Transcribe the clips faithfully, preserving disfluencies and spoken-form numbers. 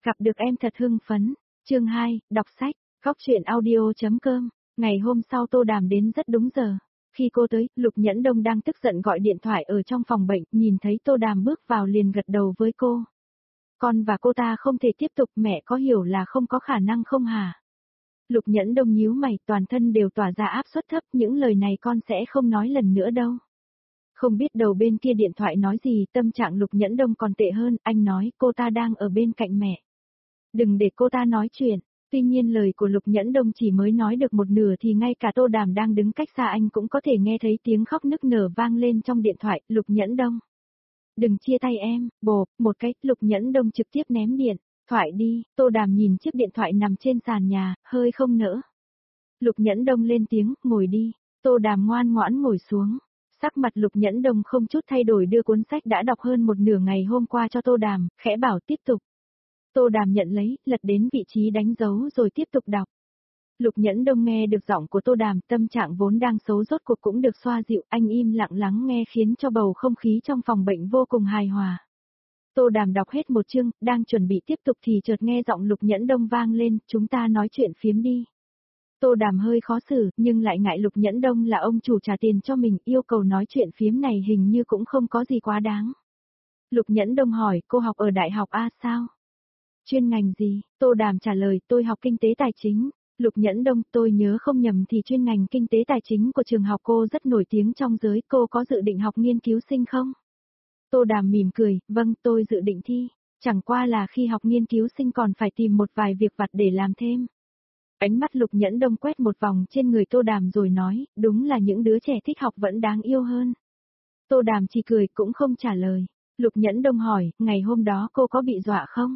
Gặp được em thật hưng phấn. Chương hai, đọc sách, góc truyện audio.com. Ngày hôm sau Tô Đàm đến rất đúng giờ. Khi cô tới, Lục Nhẫn Đông đang tức giận gọi điện thoại ở trong phòng bệnh, nhìn thấy Tô Đàm bước vào liền gật đầu với cô. Con và cô ta không thể tiếp tục, mẹ có hiểu là không có khả năng không hả? Lục Nhẫn Đông nhíu mày, toàn thân đều tỏa ra áp suất thấp, những lời này con sẽ không nói lần nữa đâu. Không biết đầu bên kia điện thoại nói gì, tâm trạng Lục Nhẫn Đông còn tệ hơn, anh nói cô ta đang ở bên cạnh mẹ. Đừng để cô ta nói chuyện. Tuy nhiên lời của Lục Nhẫn Đông chỉ mới nói được một nửa thì ngay cả Tô Đàm đang đứng cách xa anh cũng có thể nghe thấy tiếng khóc nức nở vang lên trong điện thoại. Lục Nhẫn Đông. Đừng chia tay em, bồ, một cái, Lục Nhẫn Đông trực tiếp ném điện thoại đi. Tô Đàm nhìn chiếc điện thoại nằm trên sàn nhà, hơi không nỡ. Lục Nhẫn Đông lên tiếng, ngồi đi. Tô Đàm ngoan ngoãn ngồi xuống. Sắc mặt Lục Nhẫn Đông không chút thay đổi đưa cuốn sách đã đọc hơn một nửa ngày hôm qua cho Tô Đàm, khẽ bảo tiếp tục. Tô Đàm nhận lấy, lật đến vị trí đánh dấu rồi tiếp tục đọc. Lục Nhẫn Đông nghe được giọng của Tô Đàm, tâm trạng vốn đang xấu rốt cuộc cũng được xoa dịu, anh im lặng lắng nghe khiến cho bầu không khí trong phòng bệnh vô cùng hài hòa. Tô Đàm đọc hết một chương, đang chuẩn bị tiếp tục thì chợt nghe giọng Lục Nhẫn Đông vang lên, chúng ta nói chuyện phiếm đi. Tô Đàm hơi khó xử, nhưng lại ngại Lục Nhẫn Đông là ông chủ trả tiền cho mình, yêu cầu nói chuyện phiếm này hình như cũng không có gì quá đáng. Lục Nhẫn Đông hỏi, cô học ở đại học A sao? Chuyên ngành gì? Tô Đàm trả lời, tôi học kinh tế tài chính. Lục Nhẫn Đông, tôi nhớ không nhầm thì chuyên ngành kinh tế tài chính của trường học cô rất nổi tiếng trong giới, cô có dự định học nghiên cứu sinh không? Tô Đàm mỉm cười, vâng, tôi dự định thi. Chẳng qua là khi học nghiên cứu sinh còn phải tìm một vài việc vặt để làm thêm. Ánh mắt Lục Nhẫn Đông quét một vòng trên người Tô Đàm rồi nói, đúng là những đứa trẻ thích học vẫn đáng yêu hơn. Tô Đàm chỉ cười cũng không trả lời. Lục Nhẫn Đông hỏi, ngày hôm đó cô có bị dọa không?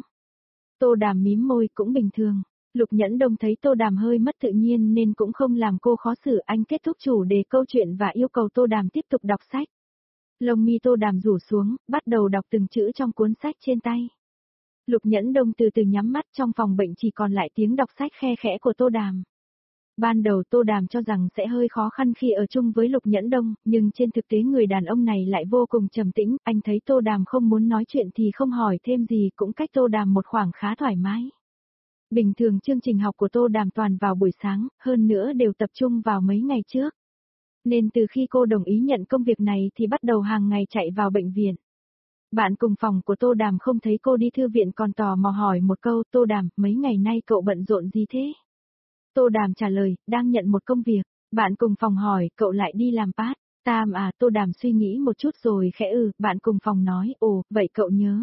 Tô Đàm mím môi, cũng bình thường. Lục Nhẫn Đông thấy Tô Đàm hơi mất tự nhiên nên cũng không làm cô khó xử, anh kết thúc chủ đề câu chuyện và yêu cầu Tô Đàm tiếp tục đọc sách. Lông mi Tô Đàm rủ xuống, bắt đầu đọc từng chữ trong cuốn sách trên tay. Lục Nhẫn Đông từ từ nhắm mắt, trong phòng bệnh chỉ còn lại tiếng đọc sách khe khẽ của Tô Đàm. Ban đầu Tô Đàm cho rằng sẽ hơi khó khăn khi ở chung với Lục Nhẫn Đông, nhưng trên thực tế người đàn ông này lại vô cùng trầm tĩnh, anh thấy Tô Đàm không muốn nói chuyện thì không hỏi thêm gì, cũng cách Tô Đàm một khoảng khá thoải mái. Bình thường chương trình học của Tô Đàm toàn vào buổi sáng, hơn nữa đều tập trung vào mấy ngày trước. Nên từ khi cô đồng ý nhận công việc này thì bắt đầu hàng ngày chạy vào bệnh viện. Bạn cùng phòng của Tô Đàm không thấy cô đi thư viện còn tò mò hỏi một câu, Tô Đàm, mấy ngày nay cậu bận rộn gì thế? Tô Đàm trả lời, đang nhận một công việc. Bạn cùng phòng hỏi, cậu lại đi làm part time à? Tô Đàm suy nghĩ một chút rồi khẽ ừ, bạn cùng phòng nói, ồ, vậy cậu nhớ.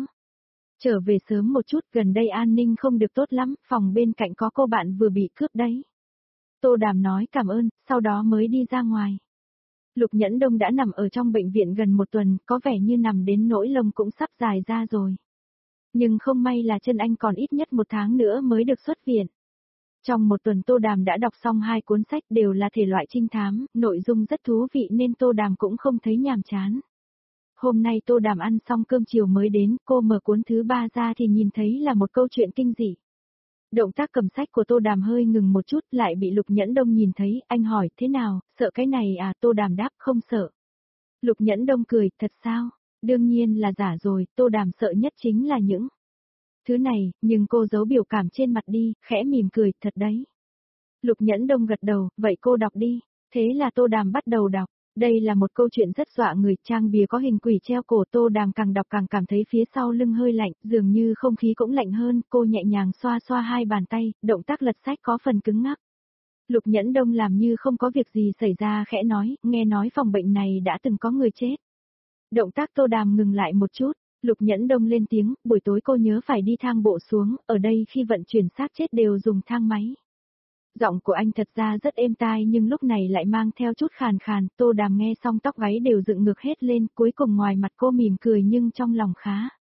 Trở về sớm một chút, gần đây an ninh không được tốt lắm, phòng bên cạnh có cô bạn vừa bị cướp đấy. Tô Đàm nói cảm ơn, sau đó mới đi ra ngoài. Lục Nhẫn Đông đã nằm ở trong bệnh viện gần một tuần, có vẻ như nằm đến nỗi lông cũng sắp dài ra rồi. Nhưng không may là chân anh còn ít nhất một tháng nữa mới được xuất viện. Trong một tuần Tô Đàm đã đọc xong hai cuốn sách đều là thể loại trinh thám, nội dung rất thú vị nên Tô Đàm cũng không thấy nhàm chán. Hôm nay Tô Đàm ăn xong cơm chiều mới đến, cô mở cuốn thứ ba ra thì nhìn thấy là một câu chuyện kinh dị. Động tác cầm sách của Tô Đàm hơi ngừng một chút lại bị Lục Nhẫn Đông nhìn thấy, anh hỏi, thế nào, sợ cái này à? Tô Đàm đáp, không sợ. Lục Nhẫn Đông cười, thật sao? Đương nhiên là giả rồi, Tô Đàm sợ nhất chính là những thứ này, nhưng cô giấu biểu cảm trên mặt đi, khẽ mỉm cười, thật đấy. Lục Nhẫn Đông gật đầu, vậy cô đọc đi. Thế là Tô Đàm bắt đầu đọc. Đây là một câu chuyện rất dọa người, trang bìa có hình quỷ treo cổ. Tô Đàm càng đọc càng cảm thấy phía sau lưng hơi lạnh, dường như không khí cũng lạnh hơn, cô nhẹ nhàng xoa xoa hai bàn tay, động tác lật sách có phần cứng ngắc. Lục Nhẫn Đông làm như không có việc gì xảy ra khẽ nói, nghe nói phòng bệnh này đã từng có người chết. Động tác Tô Đàm ngừng lại một chút, Lục Nhẫn Đông lên tiếng, buổi tối cô nhớ phải đi thang bộ xuống, ở đây khi vận chuyển xác chết đều dùng thang máy. Giọng của anh thật ra rất êm tai nhưng lúc này lại mang theo chút khàn khàn, Tô Đàm nghe xong tóc gáy đều dựng ngược hết lên, cuối cùng ngoài mặt cô mỉm cười nhưng trong lòng khá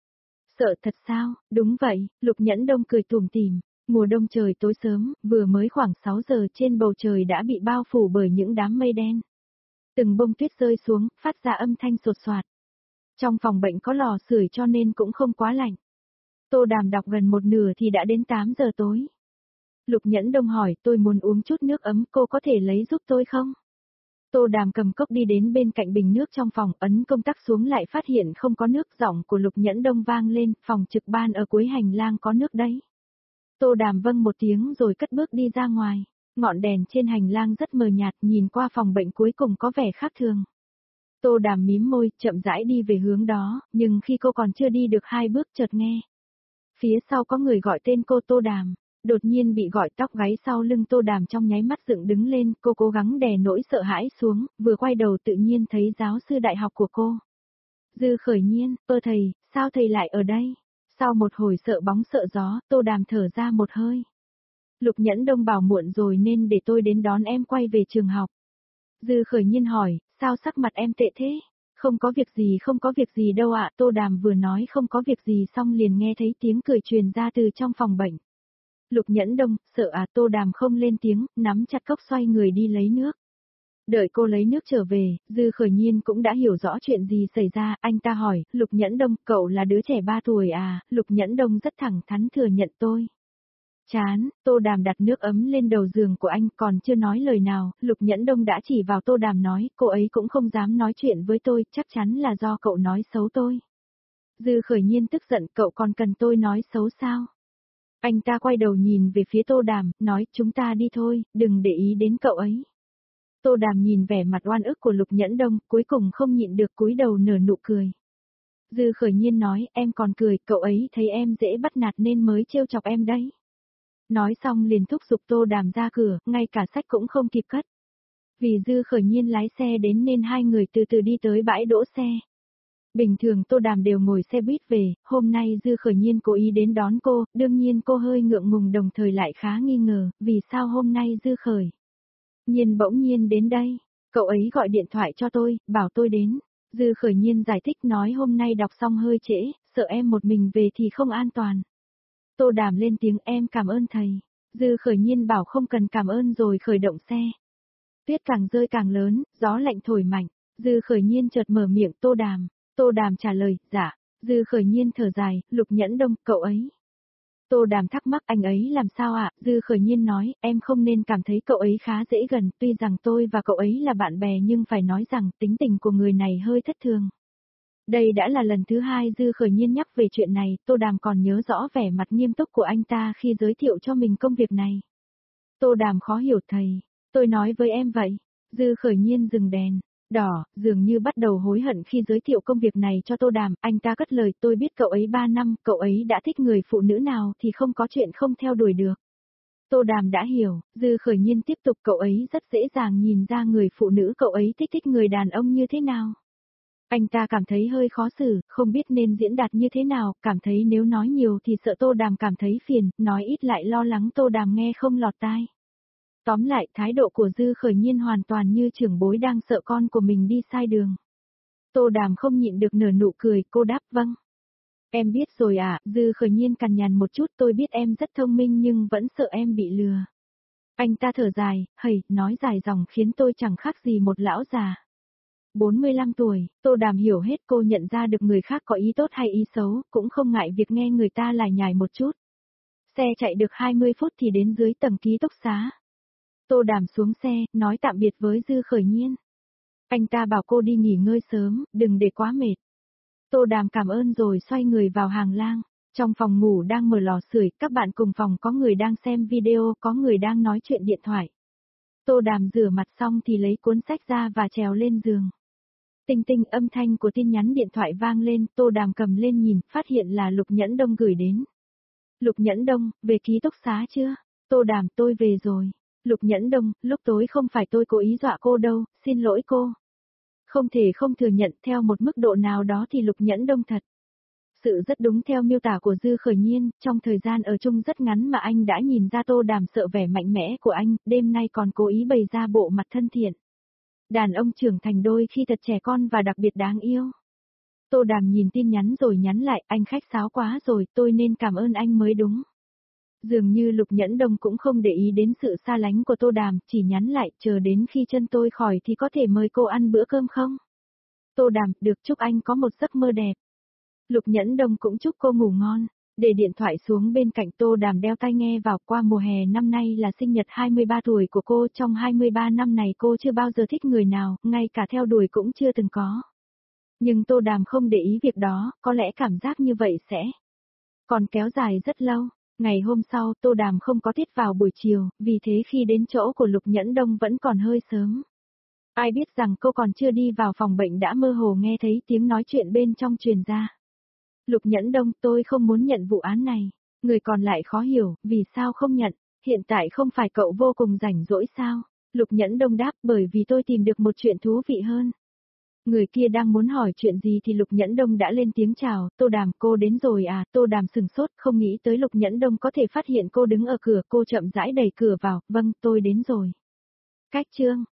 sợ thật sao? Đúng vậy, Lục Nhẫn Đông cười tủm tỉm. Mùa đông trời tối sớm, vừa mới khoảng sáu giờ trên bầu trời đã bị bao phủ bởi những đám mây đen. Từng bông tuyết rơi xuống, phát ra âm thanh sột soạt. Trong phòng bệnh có lò sưởi cho nên cũng không quá lạnh. Tô Đàm đọc gần một nửa thì đã đến tám giờ tối. Lục Nhẫn Đông hỏi, tôi muốn uống chút nước ấm, cô có thể lấy giúp tôi không? Tô Đàm cầm cốc đi đến bên cạnh bình nước trong phòng, ấn công tắc xuống lại phát hiện không có nước, giọng của Lục Nhẫn Đông vang lên, phòng trực ban ở cuối hành lang có nước đấy. Tô Đàm vâng một tiếng rồi cất bước đi ra ngoài, ngọn đèn trên hành lang rất mờ nhạt, nhìn qua phòng bệnh cuối cùng có vẻ khác thường. Tô Đàm mím môi, chậm rãi đi về hướng đó, nhưng khi cô còn chưa đi được hai bước chợt nghe. Phía sau có người gọi tên cô Tô Đàm. Đột nhiên bị gọi, tóc gáy sau lưng Tô Đàm trong nháy mắt dựng đứng lên, cô cố gắng đè nỗi sợ hãi xuống, vừa quay đầu tự nhiên thấy giáo sư đại học của cô. Dư Khởi Nhiên, ơ thầy, sao thầy lại ở đây? Sau một hồi sợ bóng sợ gió, Tô Đàm thở ra một hơi. Lục Nhẫn Đông bảo muộn rồi nên để tôi đến đón em quay về trường học. Dư Khởi Nhiên hỏi, sao sắc mặt em tệ thế? Không có việc gì không có việc gì đâu ạ, Tô Đàm vừa nói không có việc gì xong liền nghe thấy tiếng cười truyền ra từ trong phòng bệnh. Lục Nhẫn Đông, sợ à, Tô Đàm không lên tiếng, nắm chặt cốc xoay người đi lấy nước. Đợi cô lấy nước trở về, Dư Khởi Nhiên cũng đã hiểu rõ chuyện gì xảy ra, anh ta hỏi, Lục Nhẫn Đông, cậu là đứa trẻ ba tuổi à, Lục Nhẫn Đông rất thẳng thắn thừa nhận tôi. Chán, Tô Đàm đặt nước ấm lên đầu giường của anh còn chưa nói lời nào, Lục Nhẫn Đông đã chỉ vào Tô Đàm nói, cô ấy cũng không dám nói chuyện với tôi, chắc chắn là do cậu nói xấu tôi. Dư Khởi Nhiên tức giận, cậu còn cần tôi nói xấu sao? Anh ta quay đầu nhìn về phía Tô Đàm, nói chúng ta đi thôi, đừng để ý đến cậu ấy. Tô Đàm nhìn vẻ mặt oan ức của Lục Nhẫn Đông, cuối cùng không nhịn được cúi đầu nở nụ cười. Dư Khởi Nhiên nói, em còn cười, cậu ấy thấy em dễ bắt nạt nên mới trêu chọc em đấy. Nói xong liền thúc giục Tô Đàm ra cửa, ngay cả sách cũng không kịp cất. Vì Dư Khởi Nhiên lái xe đến nên hai người từ từ đi tới bãi đỗ xe. Bình thường Tô Đàm đều ngồi xe buýt về, hôm nay Dư Khởi Nhiên cố ý đến đón cô, đương nhiên cô hơi ngượng ngùng đồng thời lại khá nghi ngờ, vì sao hôm nay Dư Khởi Nhiên bỗng nhiên đến đây, cậu ấy gọi điện thoại cho tôi, bảo tôi đến. Dư Khởi Nhiên giải thích nói hôm nay đọc xong hơi trễ, sợ em một mình về thì không an toàn. Tô Đàm lên tiếng em cảm ơn thầy. Dư Khởi Nhiên bảo không cần cảm ơn rồi khởi động xe. Tuyết càng rơi càng lớn, gió lạnh thổi mạnh, Dư Khởi Nhiên chợt mở miệng Tô Đàm. Tô Đàm trả lời, dạ. Dư Khởi Nhiên thở dài, Lục Nhẫn Đông, cậu ấy. Tô Đàm thắc mắc anh ấy làm sao ạ? Dư Khởi Nhiên nói, em không nên cảm thấy cậu ấy khá dễ gần, tuy rằng tôi và cậu ấy là bạn bè nhưng phải nói rằng tính tình của người này hơi thất thường. Đây đã là lần thứ hai Dư Khởi Nhiên nhắc về chuyện này, Tô Đàm còn nhớ rõ vẻ mặt nghiêm túc của anh ta khi giới thiệu cho mình công việc này. Tô Đàm khó hiểu thầy, tôi nói với em vậy. Dư Khởi Nhiên dừng đèn. Đỏ, dường như bắt đầu hối hận khi giới thiệu công việc này cho Tô Đàm, anh ta cất lời tôi biết cậu ấy ba năm, cậu ấy đã thích người phụ nữ nào thì không có chuyện không theo đuổi được. Tô Đàm đã hiểu, Dư Khởi Nhiên tiếp tục cậu ấy rất dễ dàng nhìn ra người phụ nữ cậu ấy thích thích người đàn ông như thế nào. Anh ta cảm thấy hơi khó xử, không biết nên diễn đạt như thế nào, cảm thấy nếu nói nhiều thì sợ Tô Đàm cảm thấy phiền, nói ít lại lo lắng Tô Đàm nghe không lọt tai. Tóm lại, thái độ của Dư Khởi Nhiên hoàn toàn như trưởng bối đang sợ con của mình đi sai đường. Tô Đàm không nhịn được nở nụ cười, cô đáp vâng. Em biết rồi à, Dư Khởi Nhiên cằn nhằn một chút, tôi biết em rất thông minh nhưng vẫn sợ em bị lừa. Anh ta thở dài, hầy, nói dài dòng khiến tôi chẳng khác gì một lão già. bốn mươi lăm tuổi, Tô Đàm hiểu hết, cô nhận ra được người khác có ý tốt hay ý xấu, cũng không ngại việc nghe người ta lải nhải một chút. Xe chạy được hai mươi phút thì đến dưới tầng ký túc xá. Tô Đàm xuống xe, nói tạm biệt với Dư Khởi Nhiên. Anh ta bảo cô đi nghỉ ngơi sớm, đừng để quá mệt. Tô Đàm cảm ơn rồi xoay người vào hàng lang. Trong phòng ngủ đang mở lò sưởi, các bạn cùng phòng có người đang xem video, có người đang nói chuyện điện thoại. Tô Đàm rửa mặt xong thì lấy cuốn sách ra và trèo lên giường. Tinh tinh, âm thanh của tin nhắn điện thoại vang lên, Tô Đàm cầm lên nhìn, phát hiện là Lục Nhẫn Đông gửi đến. Lục Nhẫn Đông, về ký túc xá chưa? Tô Đàm, tôi về rồi. Lục Nhẫn Đông, lúc tối không phải tôi cố ý dọa cô đâu, xin lỗi cô. Không thể không thừa nhận, theo một mức độ nào đó thì Lục Nhẫn Đông thật sự rất đúng theo miêu tả của Dư Khởi Nhiên, trong thời gian ở chung rất ngắn mà anh đã nhìn ra Tô Đàm sợ vẻ mạnh mẽ của anh, đêm nay còn cố ý bày ra bộ mặt thân thiện. Đàn ông trưởng thành đôi khi thật trẻ con và đặc biệt đáng yêu. Tô Đàm nhìn tin nhắn rồi nhắn lại, anh khách sáo quá rồi, tôi nên cảm ơn anh mới đúng. Dường như Lục Nhẫn Đông cũng không để ý đến sự xa lánh của Tô Đàm, chỉ nhắn lại, chờ đến khi chân tôi khỏi thì có thể mời cô ăn bữa cơm không? Tô Đàm, được, chúc anh có một giấc mơ đẹp. Lục Nhẫn Đông cũng chúc cô ngủ ngon. Để điện thoại xuống bên cạnh Tô Đàm đeo tai nghe vào. Qua mùa hè năm nay là sinh nhật hai mươi ba tuổi của cô, trong hai mươi ba năm này cô chưa bao giờ thích người nào, ngay cả theo đuổi cũng chưa từng có. Nhưng Tô Đàm không để ý việc đó, có lẽ cảm giác như vậy sẽ còn kéo dài rất lâu. Ngày hôm sau Tô Đàm không có tiết vào buổi chiều, vì thế khi đến chỗ của Lục Nhẫn Đông vẫn còn hơi sớm. Ai biết rằng cô còn chưa đi vào phòng bệnh đã mơ hồ nghe thấy tiếng nói chuyện bên trong truyền ra. Lục Nhẫn Đông, tôi không muốn nhận vụ án này. Người còn lại khó hiểu, vì sao không nhận, hiện tại không phải cậu vô cùng rảnh rỗi sao? Lục Nhẫn Đông đáp, bởi vì tôi tìm được một chuyện thú vị hơn. Người kia đang muốn hỏi chuyện gì thì Lục Nhẫn Đông đã lên tiếng chào. Tô Đàm, cô đến rồi à? Tô Đàm sừng sốt, không nghĩ tới Lục Nhẫn Đông có thể phát hiện cô đứng ở cửa. Cô chậm rãi đẩy cửa vào. Vâng, tôi đến rồi. Cách chương